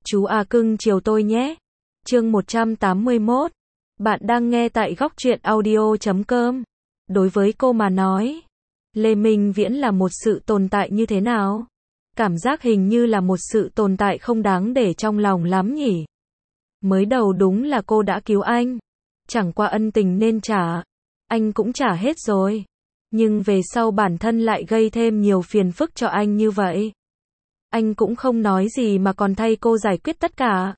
Chú à cưng chiều tôi nhé. Chương 181. Bạn đang nghe tại góc truyện audio.com. Đối với cô mà nói, Lê Minh Viễn là một sự tồn tại như thế nào? Cảm giác hình như là một sự tồn tại không đáng để trong lòng lắm nhỉ. Mới đầu đúng là cô đã cứu anh. Chẳng qua ân tình nên trả. Anh cũng trả hết rồi. Nhưng về sau bản thân lại gây thêm nhiều phiền phức cho anh như vậy. Anh cũng không nói gì mà còn thay cô giải quyết tất cả.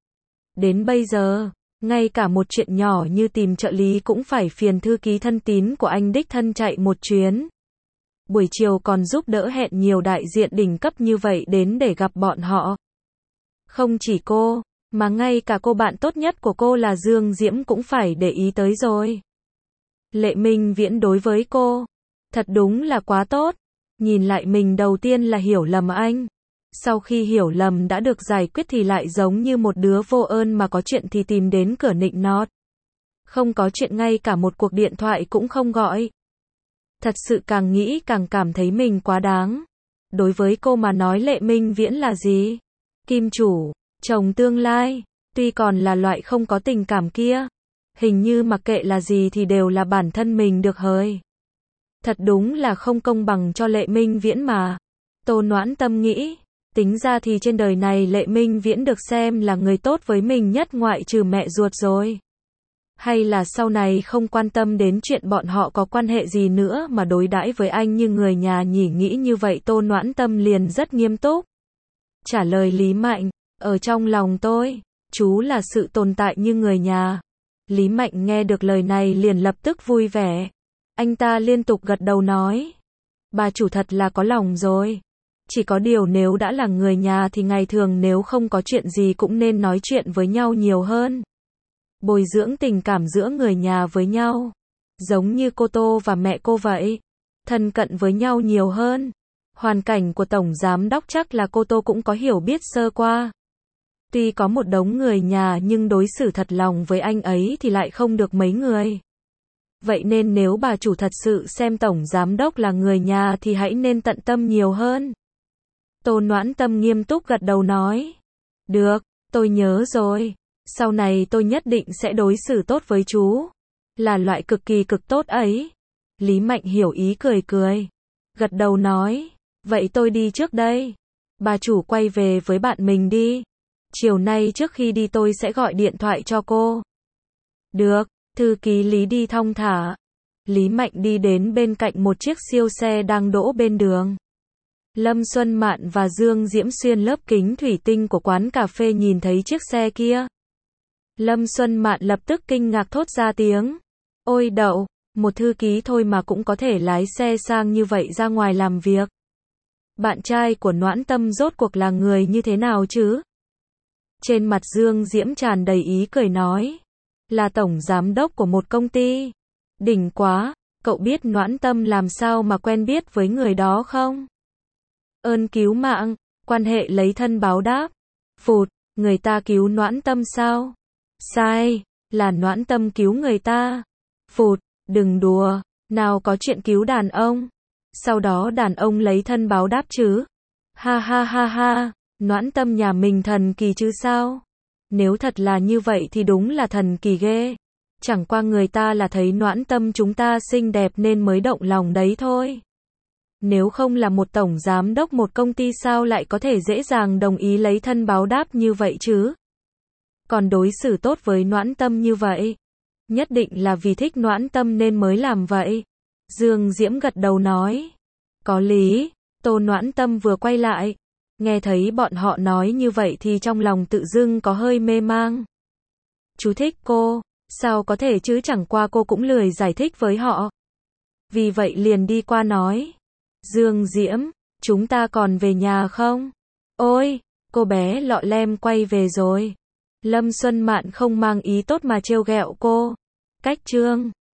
Đến bây giờ, ngay cả một chuyện nhỏ như tìm trợ lý cũng phải phiền thư ký thân tín của anh đích thân chạy một chuyến. Buổi chiều còn giúp đỡ hẹn nhiều đại diện đỉnh cấp như vậy đến để gặp bọn họ. Không chỉ cô, mà ngay cả cô bạn tốt nhất của cô là Dương Diễm cũng phải để ý tới rồi. Lệ Minh Viễn đối với cô, thật đúng là quá tốt. Nhìn lại mình đầu tiên là hiểu lầm anh. Sau khi hiểu lầm đã được giải quyết thì lại giống như một đứa vô ơn mà có chuyện thì tìm đến cửa nịnh nọt. Không có chuyện ngay cả một cuộc điện thoại cũng không gọi. Thật sự càng nghĩ càng cảm thấy mình quá đáng. Đối với cô mà nói Lệ Minh Viễn là gì? Kim chủ, chồng tương lai, tuy còn là loại không có tình cảm kia. Hình như mặc kệ là gì thì đều là bản thân mình được hời. Thật đúng là không công bằng cho Lệ Minh Viễn mà. Tô Noãn Tâm nghĩ, tính ra thì trên đời này Lệ Minh Viễn được xem là người tốt với mình nhất ngoại trừ mẹ ruột rồi. Hay là sau này không quan tâm đến chuyện bọn họ có quan hệ gì nữa mà đối đãi với anh như người nhà nhỉ, nghĩ như vậy Tô Noãn Tâm liền rất nghiêm túc. Trả lời Lý Mạnh, ở trong lòng tôi, chú là sự tồn tại như người nhà. Lý Mạnh nghe được lời này liền lập tức vui vẻ. Anh ta liên tục gật đầu nói, bà chủ thật là có lòng rồi. Chỉ có điều nếu đã là người nhà thì ngày thường nếu không có chuyện gì cũng nên nói chuyện với nhau nhiều hơn. Bồi dưỡng tình cảm giữa người nhà với nhau. Giống như cô Tô và mẹ cô vậy. Thân cận với nhau nhiều hơn. Hoàn cảnh của Tổng Giám Đốc chắc là cô Tô cũng có hiểu biết sơ qua. Tuy có một đống người nhà nhưng đối xử thật lòng với anh ấy thì lại không được mấy người. Vậy nên nếu bà chủ thật sự xem Tổng Giám Đốc là người nhà thì hãy nên tận tâm nhiều hơn. Tô Noãn Tâm nghiêm túc gật đầu nói. Được, tôi nhớ rồi. Sau này tôi nhất định sẽ đối xử tốt với chú. Là loại cực kỳ cực tốt ấy. Lý Mạnh hiểu ý cười cười. Gật đầu nói. Vậy tôi đi trước đây. Bà chủ quay về với bạn mình đi. Chiều nay trước khi đi tôi sẽ gọi điện thoại cho cô. Được, thư ký Lý đi thong thả. Lý Mạnh đi đến bên cạnh một chiếc siêu xe đang đỗ bên đường. Lâm Xuân Mạn và Dương Diễm xuyên lớp kính thủy tinh của quán cà phê nhìn thấy chiếc xe kia. Lâm Xuân Mạn lập tức kinh ngạc thốt ra tiếng. Ôi đậu, một thư ký thôi mà cũng có thể lái xe sang như vậy ra ngoài làm việc. Bạn trai của Noãn Tâm rốt cuộc là người như thế nào chứ? Trên mặt Dương Diễm tràn đầy ý cười nói. Là tổng giám đốc của một công ty. Đỉnh quá, cậu biết Noãn Tâm làm sao mà quen biết với người đó không? Ơn cứu mạng, quan hệ lấy thân báo đáp. Phụt, người ta cứu Noãn Tâm sao? Sai, là Noãn Tâm cứu người ta. Phụt, đừng đùa, nào có chuyện cứu đàn ông. Sau đó đàn ông lấy thân báo đáp chứ. Ha ha ha ha, Noãn Tâm nhà mình thần kỳ chứ sao? Nếu thật là như vậy thì đúng là thần kỳ ghê. Chẳng qua người ta là thấy Noãn Tâm chúng ta xinh đẹp nên mới động lòng đấy thôi. Nếu không là một tổng giám đốc một công ty sao lại có thể dễ dàng đồng ý lấy thân báo đáp như vậy chứ? Còn đối xử tốt với Noãn Tâm như vậy, nhất định là vì thích Noãn Tâm nên mới làm vậy. Dương Diễm gật đầu nói. Có lý. Tô Noãn Tâm vừa quay lại, nghe thấy bọn họ nói như vậy thì trong lòng tự dưng có hơi mê mang. Chú thích cô, sao có thể chứ, chẳng qua cô cũng lười giải thích với họ. Vì vậy liền đi qua nói. Dương Diễm, chúng ta còn về nhà không? Ôi, cô bé lọ lem quay về rồi. Lâm Xuân Mạn không mang ý tốt mà trêu ghẹo cô. Cách chương